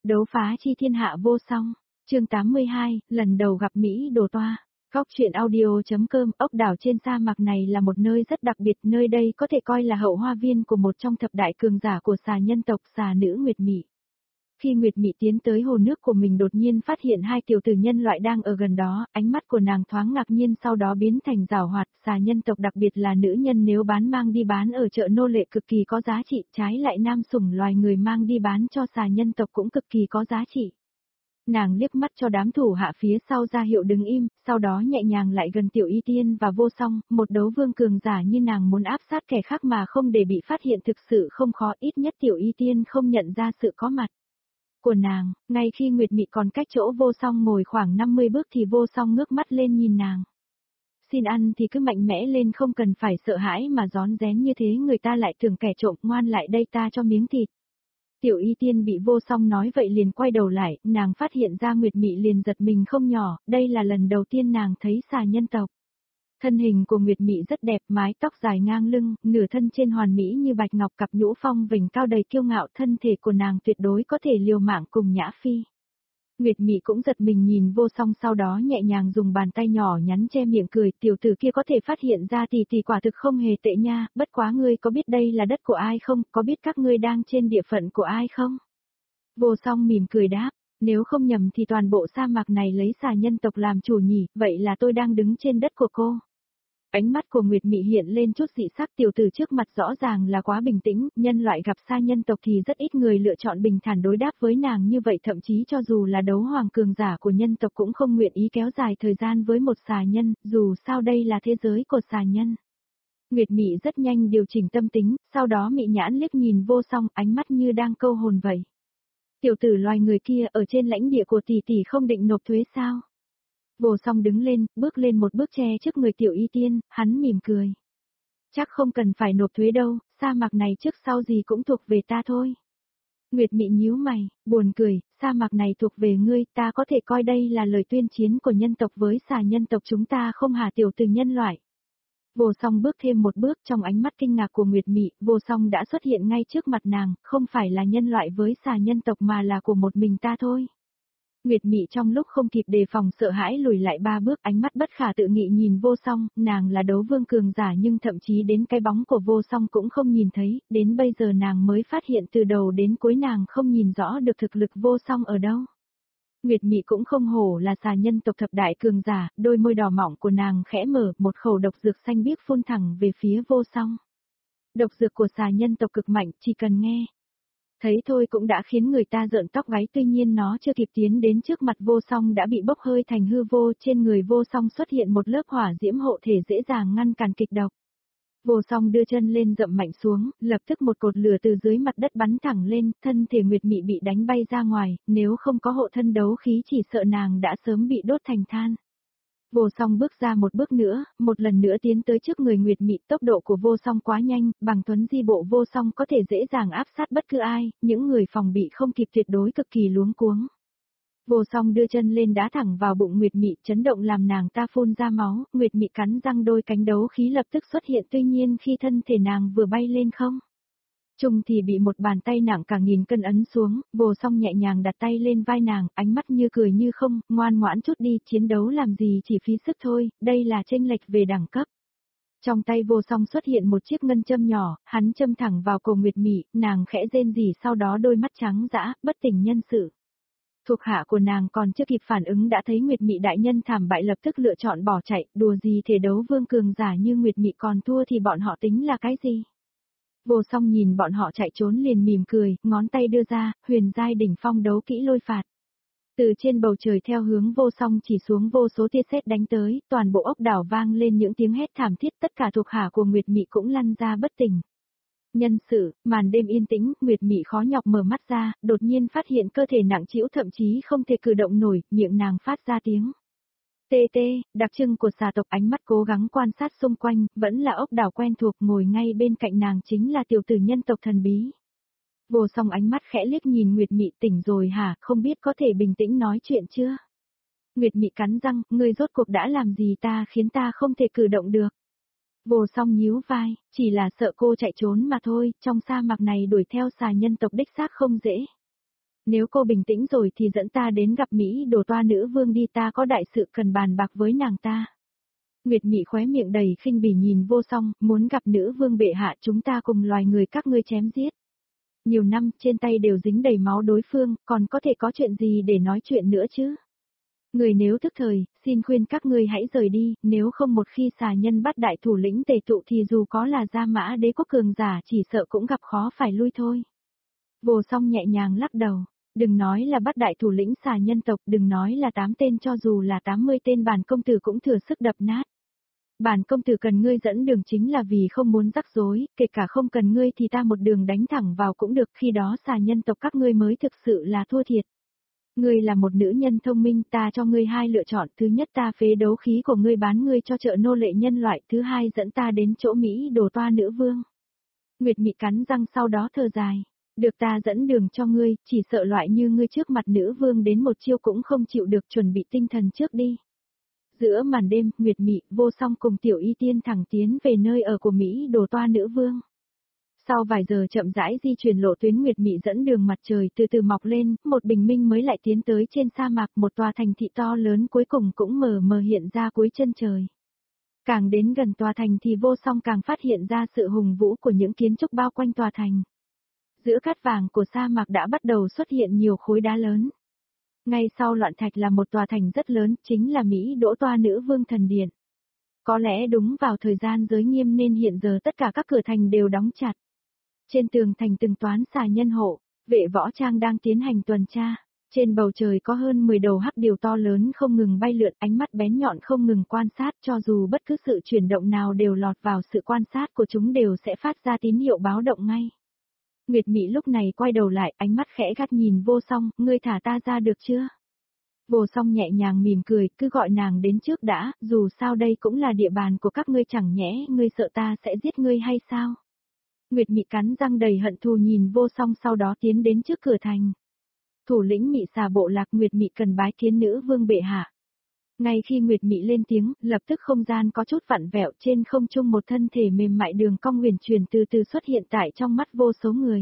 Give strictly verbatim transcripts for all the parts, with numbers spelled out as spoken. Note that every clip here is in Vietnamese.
Đấu phá chi thiên hạ vô song. Chương tám mươi hai, lần đầu gặp Mỹ đồ toa. Góc truyện audio.com. Ốc đảo trên sa mạc này là một nơi rất đặc biệt, nơi đây có thể coi là hậu hoa viên của một trong thập đại cường giả của xà nhân tộc, xà nữ Nguyệt Mị. Khi Nguyệt Mị tiến tới hồ nước của mình đột nhiên phát hiện hai tiểu tử nhân loại đang ở gần đó, ánh mắt của nàng thoáng ngạc nhiên sau đó biến thành giảo hoạt, xà nhân tộc đặc biệt là nữ nhân nếu bán mang đi bán ở chợ nô lệ cực kỳ có giá trị, trái lại nam sủng loài người mang đi bán cho xà nhân tộc cũng cực kỳ có giá trị. Nàng liếc mắt cho đám thủ hạ phía sau ra hiệu đứng im, sau đó nhẹ nhàng lại gần Tiểu Y Tiên và Vô Song, một đấu vương cường giả như nàng muốn áp sát kẻ khác mà không để bị phát hiện thực sự không khó, ít nhất Tiểu Y Tiên không nhận ra sự có mặt của nàng. Ngay khi Nguyệt Mị còn cách chỗ Vô Song ngồi khoảng năm mươi bước thì Vô Song ngước mắt lên nhìn nàng. Xin ăn thì cứ mạnh mẽ lên, không cần phải sợ hãi mà rón rén như thế, người ta lại tưởng kẻ trộm, ngoan lại đây ta cho miếng thịt. Tiểu Y Tiên bị Vô Song nói vậy liền quay đầu lại, nàng phát hiện ra Nguyệt Mị liền giật mình không nhỏ, đây là lần đầu tiên nàng thấy xà nhân tộc. Thân hình của Nguyệt Mị rất đẹp, mái tóc dài ngang lưng, nửa thân trên hoàn mỹ như bạch ngọc, cặp nhũ phong vành cao đầy kiêu ngạo, thân thể của nàng tuyệt đối có thể liều mạng cùng Nhã Phi. Nguyệt Mị cũng giật mình nhìn Vô Song, sau đó nhẹ nhàng dùng bàn tay nhỏ nhắn che miệng cười, tiểu tử kia có thể phát hiện ra tỷ tỷ quả thực không hề tệ nha, bất quá ngươi có biết đây là đất của ai không, có biết các ngươi đang trên địa phận của ai không? Vô Song mỉm cười đáp, nếu không nhầm thì toàn bộ sa mạc này lấy xà nhân tộc làm chủ nhỉ, vậy là tôi đang đứng trên đất của cô. Ánh mắt của Nguyệt Mị hiện lên chút dị sắc, tiểu tử trước mặt rõ ràng là quá bình tĩnh, nhân loại gặp sa nhân tộc thì rất ít người lựa chọn bình thản đối đáp với nàng như vậy, thậm chí cho dù là đấu hoàng cường giả của nhân tộc cũng không nguyện ý kéo dài thời gian với một xà nhân, dù sao đây là thế giới của xà nhân. Nguyệt Mị rất nhanh điều chỉnh tâm tính, sau đó mị nhãn liếc nhìn Vô Song, ánh mắt như đang câu hồn vậy. Tiểu tử loài người kia ở trên lãnh địa của tỷ tỷ không định nộp thuế sao? Vô Song đứng lên, bước lên một bước che trước người Tiểu Y Tiên, hắn mỉm cười. Chắc không cần phải nộp thuế đâu, sa mạc này trước sau gì cũng thuộc về ta thôi. Nguyệt Mị nhíu mày, buồn cười, sa mạc này thuộc về ngươi, ta có thể coi đây là lời tuyên chiến của nhân tộc với xà nhân tộc chúng ta không hả tiểu tử nhân loại. Vô Song bước thêm một bước, trong ánh mắt kinh ngạc của Nguyệt Mị, Vô Song đã xuất hiện ngay trước mặt nàng, không phải là nhân loại với xà nhân tộc mà là của một mình ta thôi. Nguyệt Mị trong lúc không kịp đề phòng sợ hãi lùi lại ba bước, ánh mắt bất khả tự nghị nhìn Vô Song, nàng là đấu vương cường giả nhưng thậm chí đến cái bóng của Vô Song cũng không nhìn thấy, đến bây giờ nàng mới phát hiện từ đầu đến cuối nàng không nhìn rõ được thực lực Vô Song ở đâu. Nguyệt Mị cũng không hổ là xà nhân tộc thập đại cường giả, đôi môi đỏ mọng của nàng khẽ mở, một khẩu độc dược xanh biếc phun thẳng về phía Vô Song. Độc dược của xà nhân tộc cực mạnh, chỉ cần nghe thấy thôi cũng đã khiến người ta rợn tóc gáy, tuy nhiên nó chưa kịp tiến đến trước mặt Vô Song đã bị bốc hơi thành hư vô, trên người Vô Song xuất hiện một lớp hỏa diễm hộ thể dễ dàng ngăn cản kịch độc. Vô Song đưa chân lên dậm mạnh xuống, lập tức một cột lửa từ dưới mặt đất bắn thẳng lên, thân thể Nguyệt Mị bị đánh bay ra ngoài, nếu không có hộ thân đấu khí chỉ sợ nàng đã sớm bị đốt thành than. Vô Song bước ra một bước nữa, một lần nữa tiến tới trước người Nguyệt Mị, tốc độ của Vô Song quá nhanh, bằng thuấn di bộ Vô Song có thể dễ dàng áp sát bất cứ ai, những người phòng bị không kịp tuyệt đối cực kỳ luống cuống. Vô Song đưa chân lên đá thẳng vào bụng Nguyệt Mị, chấn động làm nàng ta phun ra máu, Nguyệt Mị cắn răng, đôi cánh đấu khí lập tức xuất hiện, tuy nhiên khi thân thể nàng vừa bay lên không trung thì bị một bàn tay nặng cả nghìn cân ấn xuống, Vô Song nhẹ nhàng đặt tay lên vai nàng, ánh mắt như cười như không, ngoan ngoãn chút đi, chiến đấu làm gì chỉ phí sức thôi, đây là chênh lệch về đẳng cấp. Trong tay Vô Song xuất hiện một chiếc ngân châm nhỏ, hắn châm thẳng vào cổ Nguyệt Mị, nàng khẽ rên rỉ, sau đó đôi mắt trắng dã, bất tỉnh nhân sự. Thuộc hạ của nàng còn chưa kịp phản ứng đã thấy Nguyệt Mị đại nhân thảm bại, lập tức lựa chọn bỏ chạy, đùa gì thể đấu vương cường giả như Nguyệt Mị còn thua thì bọn họ tính là cái gì? Vô Song nhìn bọn họ chạy trốn liền mỉm cười, ngón tay đưa ra, huyền giai đỉnh phong đấu kỹ lôi phạt. Từ trên bầu trời theo hướng Vô Song chỉ xuống vô số tia sét đánh tới, toàn bộ ốc đảo vang lên những tiếng hét thảm thiết, tất cả thuộc hạ của Nguyệt Mị cũng lăn ra bất tỉnh. Nhân sự, màn đêm yên tĩnh, Nguyệt Mị khó nhọc mở mắt ra, đột nhiên phát hiện cơ thể nặng trĩu thậm chí không thể cử động nổi, miệng nàng phát ra tiếng tê tê, đặc trưng của xà tộc. Ánh mắt cố gắng quan sát xung quanh, vẫn là ốc đảo quen thuộc, ngồi ngay bên cạnh nàng chính là tiểu tử nhân tộc thần bí. Vô Song ánh mắt khẽ liếc nhìn Nguyệt Mị, tỉnh rồi hả, không biết có thể bình tĩnh nói chuyện chưa? Nguyệt Mị cắn răng, ngươi rốt cuộc đã làm gì ta khiến ta không thể cử động được? Vô Song nhíu vai, chỉ là sợ cô chạy trốn mà thôi, trong sa mạc này đuổi theo xà nhân tộc đích xác không dễ. Nếu cô bình tĩnh rồi thì dẫn ta đến gặp Mỹ đồ toa nữ vương đi, ta có đại sự cần bàn bạc với nàng ta. Nguyệt Mị khóe miệng đầy khinh bỉ nhìn Vô Song, muốn gặp nữ vương bệ hạ, chúng ta cùng loài người các ngươi chém giết. Nhiều năm trên tay đều dính đầy máu đối phương, còn có thể có chuyện gì để nói chuyện nữa chứ? Người nếu thức thời, xin khuyên các ngươi hãy rời đi, nếu không một khi xà nhân bắt đại thủ lĩnh tề tụ thì dù có là Gia Mã Đế quốc cường giả chỉ sợ cũng gặp khó phải lui thôi. Vô Song nhẹ nhàng lắc đầu, đừng nói là bắt đại thủ lĩnh xà nhân tộc, đừng nói là tám tên, cho dù là tám mươi tên bản công tử cũng thừa sức đập nát. Bản công tử cần ngươi dẫn đường chính là vì không muốn rắc rối, kể cả không cần ngươi thì ta một đường đánh thẳng vào cũng được, khi đó xà nhân tộc các ngươi mới thực sự là thua thiệt. Ngươi là một nữ nhân thông minh, ta cho ngươi hai lựa chọn, thứ nhất ta phế đấu khí của ngươi bán ngươi cho chợ nô lệ nhân loại, thứ hai dẫn ta đến chỗ Mỹ đồ toa nữ vương. Nguyệt Mị cắn răng sau đó thở dài, được ta dẫn đường cho ngươi, chỉ sợ loại như ngươi trước mặt nữ vương đến một chiêu cũng không chịu được, chuẩn bị tinh thần trước đi. Giữa màn đêm, Nguyệt Mị, Vô Song cùng Tiểu Y Tiên thẳng tiến về nơi ở của Mỹ đồ toa nữ vương. Sau vài giờ chậm rãi di chuyển lộ tuyến, Nguyệt Mị dẫn đường mặt trời từ từ mọc lên, một bình minh mới lại tiến tới trên sa mạc, một tòa thành thị to lớn cuối cùng cũng mờ mờ hiện ra cuối chân trời. Càng đến gần tòa thành thì Vô Song càng phát hiện ra sự hùng vũ của những kiến trúc bao quanh tòa thành. Giữa cát vàng của sa mạc đã bắt đầu xuất hiện nhiều khối đá lớn. Ngay sau loạn thạch là một tòa thành rất lớn, chính là Mỹ đỗ toa nữ vương thần điện. Có lẽ đúng vào thời gian giới nghiêm nên hiện giờ tất cả các cửa thành đều đóng chặt. Trên tường thành từng toán xà nhân hộ, vệ võ trang đang tiến hành tuần tra. Trên bầu trời có hơn mười đầu hắc điểu to lớn không ngừng bay lượn, ánh mắt bén nhọn không ngừng quan sát, cho dù bất cứ sự chuyển động nào đều lọt vào sự quan sát của chúng đều sẽ phát ra tín hiệu báo động ngay. Nguyệt Mị lúc này quay đầu lại, ánh mắt khẽ gắt nhìn Vô Song, ngươi thả ta ra được chưa? Vô Song nhẹ nhàng mỉm cười, cứ gọi nàng đến trước đã, dù sao đây cũng là địa bàn của các ngươi, chẳng nhẽ ngươi sợ ta sẽ giết ngươi hay sao? Nguyệt Mị cắn răng đầy hận thù nhìn Vô Song, sau đó tiến đến trước cửa thành. Thủ lĩnh Mị xà bộ lạc, Nguyệt Mị cần bái kiến nữ vương bệ hạ. Ngay khi Nguyệt Mị lên tiếng, lập tức không gian có chút vặn vẹo, trên không trung một thân thể mềm mại đường cong huyền chuyển từ từ xuất hiện tại trong mắt vô số người.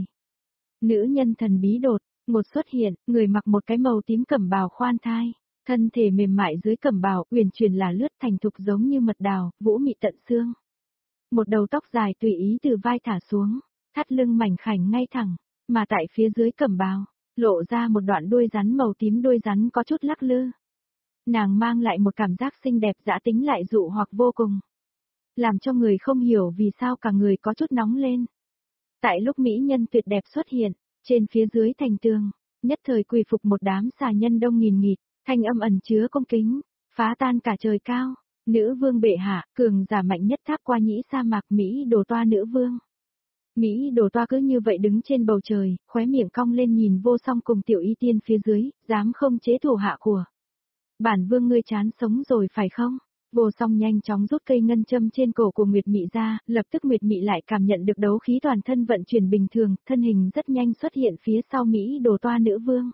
Nữ nhân thần bí đột ngột xuất hiện, người mặc một cái màu tím cẩm bào khoan thai, thân thể mềm mại dưới cẩm bào huyền chuyển là lướt thành thục giống như mật đào, vũ mị tận xương. Một đầu tóc dài tùy ý từ vai thả xuống, thắt lưng mảnh khảnh ngay thẳng, mà tại phía dưới cẩm bào lộ ra một đoạn đuôi rắn màu tím, đuôi rắn có chút lắc lư. Nàng mang lại một cảm giác xinh đẹp dã tính lại dụ hoặc vô cùng, làm cho người không hiểu vì sao cả người có chút nóng lên. Tại lúc mỹ nhân tuyệt đẹp xuất hiện, trên phía dưới thành tường, nhất thời quỳ phục một đám xà nhân đông nghìn nghịt, thanh âm ẩn chứa cung kính, phá tan cả trời cao. Nữ vương bệ hạ, cường giả mạnh nhất tháp qua nhĩ sa mạc, Mỹ đồ toa nữ vương. Mỹ đồ toa cứ như vậy đứng trên bầu trời, khóe miệng cong lên nhìn Vô Song cùng Tiểu Y Tiên phía dưới, dám không chế thủ hạ của bản vương, ngươi chán sống rồi phải không? Vô Song nhanh chóng rút cây ngân châm trên cổ của Nguyệt Mị ra, lập tức Nguyệt Mị lại cảm nhận được đấu khí toàn thân vận chuyển bình thường, thân hình rất nhanh xuất hiện phía sau Mỹ đồ toa nữ vương.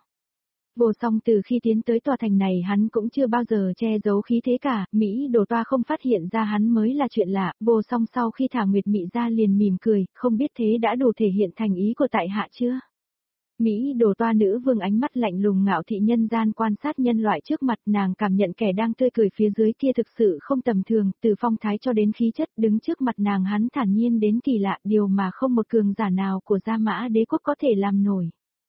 Vô Song từ khi tiến tới tòa thành này hắn cũng chưa bao giờ che giấu khí thế cả, Mỹ đồ toa không phát hiện ra hắn mới là chuyện lạ. Vô Song sau khi thả Nguyệt Mị ra liền mỉm cười, không biết thế đã đủ thể hiện thành ý của tại hạ chưa? Mỹ đồ toa nữ vương ánh mắt lạnh lùng ngạo thị nhân gian quan sát nhân loại trước mặt, nàng cảm nhận kẻ đang tươi cười phía dưới kia thực sự không tầm thường, từ phong thái cho đến khí chất, đứng trước mặt nàng hắn thản nhiên đến kỳ lạ, điều mà không một cường giả nào của Gia Mã Đế quốc có thể làm nổi.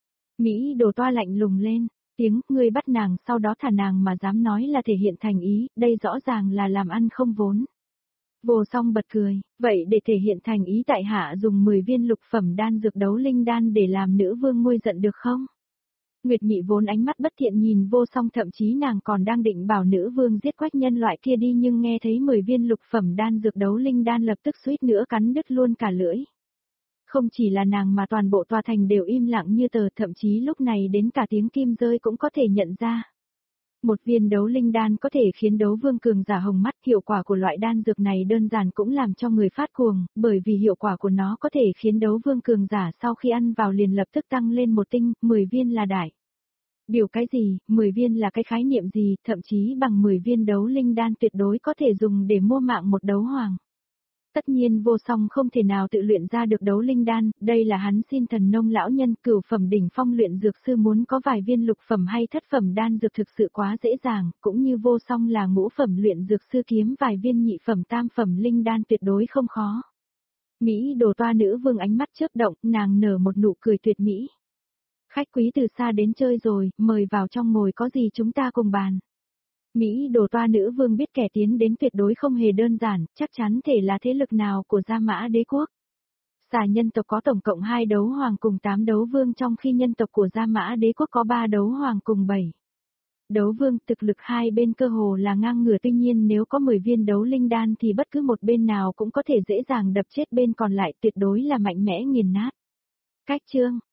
Mỹ đồ toa lạnh lùng lên tiếng, ngươi bắt nàng sau đó thả nàng mà dám nói là thể hiện thành ý, đây rõ ràng là làm ăn không vốn. Vô Song bật cười, vậy để thể hiện thành ý tại hạ dùng mười viên lục phẩm đan dược đấu linh đan để làm nữ vương nguôi giận được không? Nguyệt Mị vốn ánh mắt bất thiện nhìn Vô Song, thậm chí nàng còn đang định bảo nữ vương giết quách nhân loại kia đi, nhưng nghe thấy mười viên lục phẩm đan dược đấu linh đan lập tức suýt nữa cắn đứt luôn cả lưỡi. Không chỉ là nàng mà toàn bộ tòa thành đều im lặng như tờ, thậm chí lúc này đến cả tiếng kim rơi cũng có thể nhận ra. Một viên đấu linh đan có thể khiến đấu vương cường giả hồng mắt, hiệu quả của loại đan dược này đơn giản cũng làm cho người phát cuồng, bởi vì hiệu quả của nó có thể khiến đấu vương cường giả sau khi ăn vào liền lập tức tăng lên một tinh, mười viên là đại. Điều cái gì, mười viên là cái khái niệm gì, thậm chí bằng mười viên đấu linh đan tuyệt đối có thể dùng để mua mạng một đấu hoàng. Tất nhiên vô song không thể nào tự luyện ra được đấu linh đan, đây là hắn xin thần nông lão nhân cửu phẩm đỉnh phong luyện dược sư muốn có vài viên lục phẩm hay thất phẩm đan dược thực sự quá dễ dàng, cũng như vô song là ngũ phẩm luyện dược sư kiếm vài viên nhị phẩm tam phẩm linh đan tuyệt đối không khó. Mỹ đồ toa nữ vương ánh mắt chớp động, nàng nở một nụ cười tuyệt mỹ. Khách quý từ xa đến chơi rồi, mời vào trong ngồi có gì chúng ta cùng bàn. Mỹ đồ toa nữ vương biết kẻ tiến đến tuyệt đối không hề đơn giản, chắc chắn thể là thế lực nào của Gia Mã Đế quốc. Xà nhân tộc có tổng cộng hai đấu hoàng cùng tám đấu vương trong khi nhân tộc của Gia Mã Đế quốc có ba đấu hoàng cùng bảy đấu vương, thực lực hai bên cơ hồ là ngang ngửa, tuy nhiên nếu có mười viên đấu linh đan thì bất cứ một bên nào cũng có thể dễ dàng đập chết bên còn lại, tuyệt đối là mạnh mẽ nghiền nát. Cách chương